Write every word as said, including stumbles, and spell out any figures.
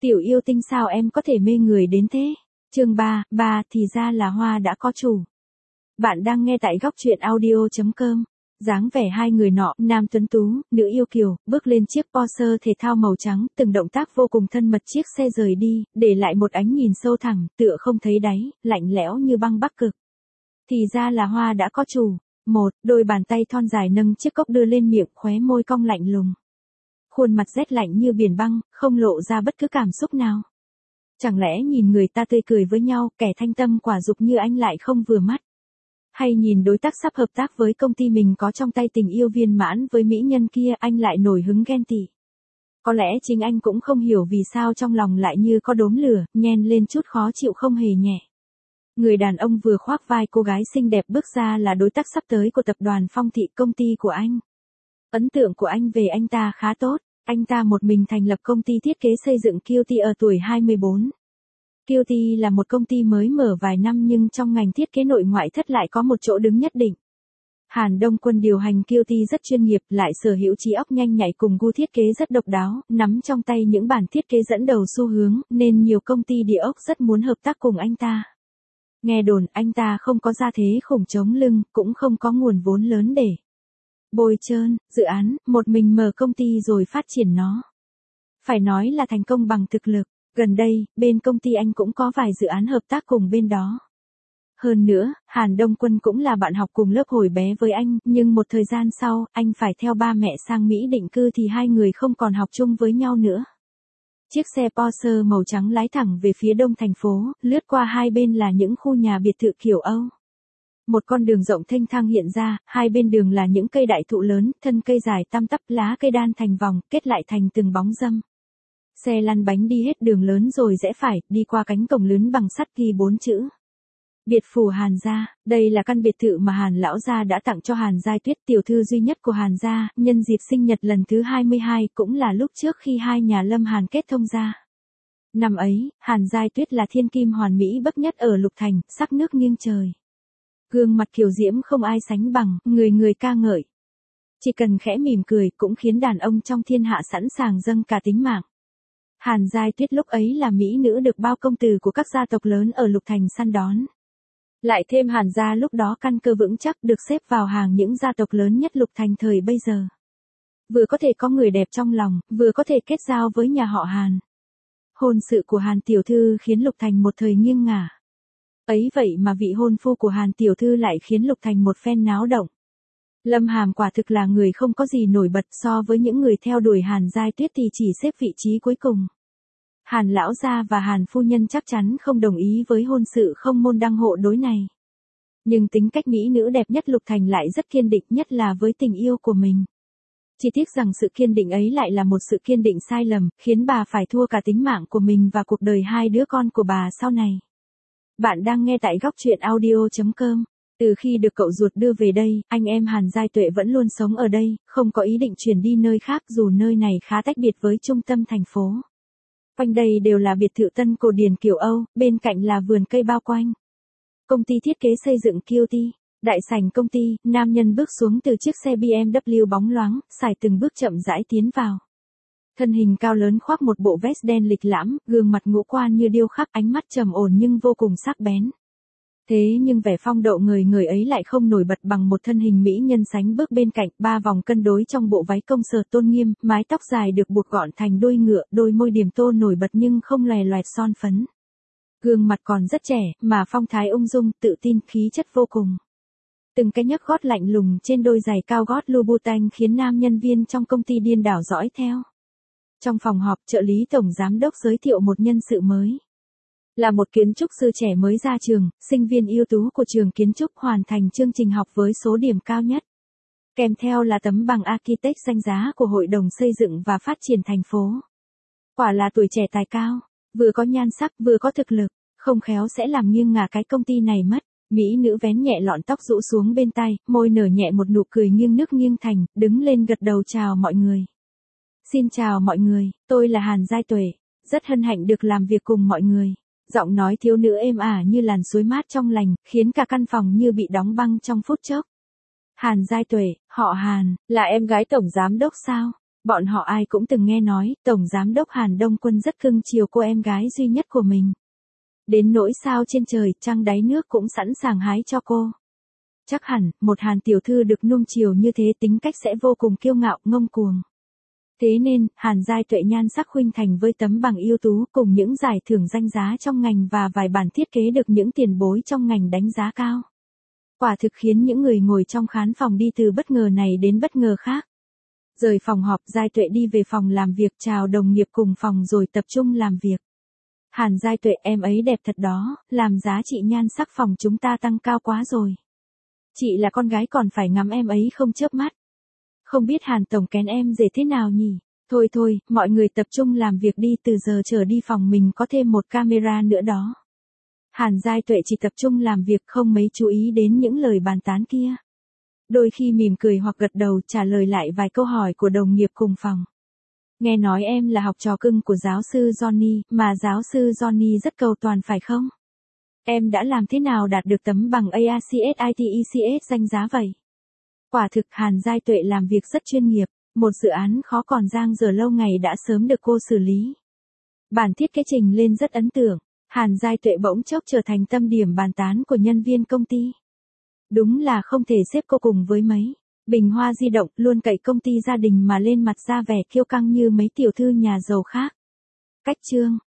Tiểu yêu tinh sao em có thể mê người đến thế? Chương ba, ba thì ra là Hoa đã có chủ. Bạn đang nghe tại góc truyện audio chấm com. Dáng vẻ hai người nọ, nam tuấn tú, nữ yêu kiều, bước lên chiếc Porsche thể thao màu trắng, từng động tác vô cùng thân mật. Chiếc xe rời đi, để lại một ánh nhìn sâu thẳm, tựa không thấy đáy, lạnh lẽo như băng Bắc Cực. Thì ra là Hoa đã có chủ. Một, đôi bàn tay thon dài nâng chiếc cốc đưa lên miệng, khóe môi cong lạnh lùng. Khuôn mặt rét lạnh như biển băng, không lộ ra bất cứ cảm xúc nào. Chẳng lẽ nhìn người ta tươi cười với nhau, kẻ thanh tâm quả dục như anh lại không vừa mắt? Hay nhìn đối tác sắp hợp tác với công ty mình có trong tay tình yêu viên mãn với mỹ nhân kia, anh lại nổi hứng ghen tị? Có lẽ chính anh cũng không hiểu vì sao trong lòng lại như có đốm lửa, nhen lên chút khó chịu không hề nhẹ. Người đàn ông vừa khoác vai cô gái xinh đẹp bước ra là đối tác sắp tới của tập đoàn Phong Thị, công ty của anh. Ấn tượng của anh về anh ta khá tốt, anh ta một mình thành lập công ty thiết kế xây dựng Cutie ở tuổi hai mươi bốn. Cutie là một công ty mới mở vài năm nhưng trong ngành thiết kế nội ngoại thất lại có một chỗ đứng nhất định. Hàn Đông Quân điều hành Cutie rất chuyên nghiệp, lại sở hữu trí óc nhanh nhạy cùng gu thiết kế rất độc đáo, nắm trong tay những bản thiết kế dẫn đầu xu hướng, nên nhiều công ty địa ốc rất muốn hợp tác cùng anh ta. Nghe đồn anh ta không có gia thế khủng chống lưng, cũng không có nguồn vốn lớn để bôi trơn dự án, một mình mở công ty rồi phát triển nó. Phải nói là thành công bằng thực lực. Gần đây, bên công ty anh cũng có vài dự án hợp tác cùng bên đó. Hơn nữa, Hàn Đông Quân cũng là bạn học cùng lớp hồi bé với anh, nhưng một thời gian sau, anh phải theo ba mẹ sang Mỹ định cư thì hai người không còn học chung với nhau nữa. Chiếc xe Porsche màu trắng lái thẳng về phía đông thành phố, lướt qua hai bên là những khu nhà biệt thự kiểu Âu. Một con đường rộng thênh thang hiện ra, hai bên đường là những cây đại thụ lớn, thân cây dài tăm tắp, lá cây đan thành vòng, kết lại thành từng bóng râm. Xe lăn bánh đi hết đường lớn rồi rẽ phải, đi qua cánh cổng lớn bằng sắt ghi bốn chữ. Biệt phủ Hàn gia, đây là căn biệt thự mà Hàn lão gia đã tặng cho Hàn Giai Tuyết, tiểu thư duy nhất của Hàn gia, nhân dịp sinh nhật lần thứ hai mươi hai, cũng là lúc trước khi hai nhà Lâm Hàn kết thông gia. Năm ấy, Hàn Giai Tuyết là thiên kim hoàn mỹ bậc nhất ở Lục Thành, sắc nước nghiêng trời. Gương mặt kiều diễm không ai sánh bằng, người người ca ngợi. Chỉ cần khẽ mỉm cười cũng khiến đàn ông trong thiên hạ sẵn sàng dâng cả tính mạng. Hàn Giai Tuyết lúc ấy là mỹ nữ được bao công tử của các gia tộc lớn ở Lục Thành săn đón. Lại thêm Hàn gia lúc đó căn cơ vững chắc, được xếp vào hàng những gia tộc lớn nhất Lục Thành thời bây giờ. Vừa có thể có người đẹp trong lòng, vừa có thể kết giao với nhà họ Hàn. Hôn sự của Hàn tiểu thư khiến Lục Thành một thời nghiêng ngả. Ấy vậy mà vị hôn phu của Hàn tiểu thư lại khiến Lục Thành một phen náo động. Lâm Hàm quả thực là người không có gì nổi bật, so với những người theo đuổi Hàn Giai Tuyết thì chỉ xếp vị trí cuối cùng. Hàn lão gia và Hàn phu nhân chắc chắn không đồng ý với hôn sự không môn đăng hộ đối này. Nhưng tính cách mỹ nữ đẹp nhất Lục Thành lại rất kiên định, nhất là với tình yêu của mình. Chỉ tiếc rằng sự kiên định ấy lại là một sự kiên định sai lầm, khiến bà phải thua cả tính mạng của mình và cuộc đời hai đứa con của bà sau này. Bạn đang nghe tại góc truyện audio chấm com. Từ khi được cậu ruột đưa về đây, anh em Hàn Giai Tuệ vẫn luôn sống ở đây, không có ý định chuyển đi nơi khác dù nơi này khá tách biệt với trung tâm thành phố. Quanh đây đều là biệt thự tân cổ điển kiểu Âu, bên cạnh là vườn cây bao quanh. Công ty thiết kế xây dựng Cutie. Đại sảnh công ty, nam nhân bước xuống từ chiếc xe bê em vê bóng loáng, xài từng bước chậm rãi tiến vào. Thân hình cao lớn khoác một bộ vest đen lịch lãm, gương mặt ngũ quan như điêu khắc, ánh mắt trầm ổn nhưng vô cùng sắc bén. Thế nhưng vẻ phong độ người người ấy lại không nổi bật bằng một thân hình mỹ nhân sánh bước bên cạnh, ba vòng cân đối trong bộ váy công sở tôn nghiêm, mái tóc dài được buộc gọn thành đuôi ngựa, đôi môi điểm tô nổi bật nhưng không lòe loẹt son phấn. Gương mặt còn rất trẻ, mà phong thái ung dung, tự tin, khí chất vô cùng. Từng cái nhấc gót lạnh lùng trên đôi giày cao gót Louboutin khiến nam nhân viên trong công ty điên đảo dõi theo. Trong phòng họp, trợ lý tổng giám đốc giới thiệu một nhân sự mới. Là một kiến trúc sư trẻ mới ra trường, sinh viên ưu tú của trường kiến trúc, hoàn thành chương trình học với số điểm cao nhất. Kèm theo là tấm bằng architect danh giá của Hội đồng Xây dựng và Phát triển thành phố. Quả là tuổi trẻ tài cao, vừa có nhan sắc vừa có thực lực, không khéo sẽ làm nghiêng ngả cái công ty này mất. Mỹ nữ vén nhẹ lọn tóc rũ xuống bên tai, môi nở nhẹ một nụ cười nghiêng nước nghiêng thành, đứng lên gật đầu chào mọi người. Xin chào mọi người, tôi là Hàn Giai Tuệ, rất hân hạnh được làm việc cùng mọi người. Giọng nói thiếu nữ êm ả như làn suối mát trong lành, khiến cả căn phòng như bị đóng băng trong phút chốc. Hàn Giai Tuệ, họ Hàn, là em gái tổng giám đốc sao? Bọn họ ai cũng từng nghe nói, Tổng Giám đốc Hàn Đông Quân rất cưng chiều cô em gái duy nhất của mình. Đến nỗi sao trên trời, trăng đáy nước cũng sẵn sàng hái cho cô. Chắc hẳn, một Hàn tiểu thư được nuông chiều như thế tính cách sẽ vô cùng kiêu ngạo, ngông cuồng. Thế nên, Hàn Giai Tuệ nhan sắc khuynh thành với tấm bằng ưu tú cùng những giải thưởng danh giá trong ngành và vài bản thiết kế được những tiền bối trong ngành đánh giá cao. Quả thực khiến những người ngồi trong khán phòng đi từ bất ngờ này đến bất ngờ khác. Rời phòng họp, Giai Tuệ đi về phòng làm việc chào đồng nghiệp cùng phòng rồi tập trung làm việc. Hàn Giai Tuệ, em ấy đẹp thật đó, làm giá trị nhan sắc phòng chúng ta tăng cao quá rồi. Chị là con gái còn phải ngắm em ấy không chớp mắt. Không biết Hàn Tổng kén em rể thế nào nhỉ? Thôi thôi, mọi người tập trung làm việc đi, từ giờ trở đi phòng mình có thêm một camera nữa đó. Hàn Giai Tuệ chỉ tập trung làm việc không mấy chú ý đến những lời bàn tán kia. Đôi khi mỉm cười hoặc gật đầu trả lời lại vài câu hỏi của đồng nghiệp cùng phòng. Nghe nói em là học trò cưng của giáo sư Johnny, mà giáo sư Johnny rất cầu toàn phải không? Em đã làm thế nào đạt được tấm bằng a a xê ét i tê e xê ét danh giá vậy? Quả thực Hàn Giai Tuệ làm việc rất chuyên nghiệp, một dự án khó còn dang dở lâu ngày đã sớm được cô xử lý. Bản thiết kế trình lên rất ấn tượng, Hàn Giai Tuệ bỗng chốc trở thành tâm điểm bàn tán của nhân viên công ty. Đúng là không thể xếp cô cùng với mấy bình hoa di động luôn cậy công ty gia đình mà lên mặt ra vẻ kiêu căng như mấy tiểu thư nhà giàu khác. Cách chương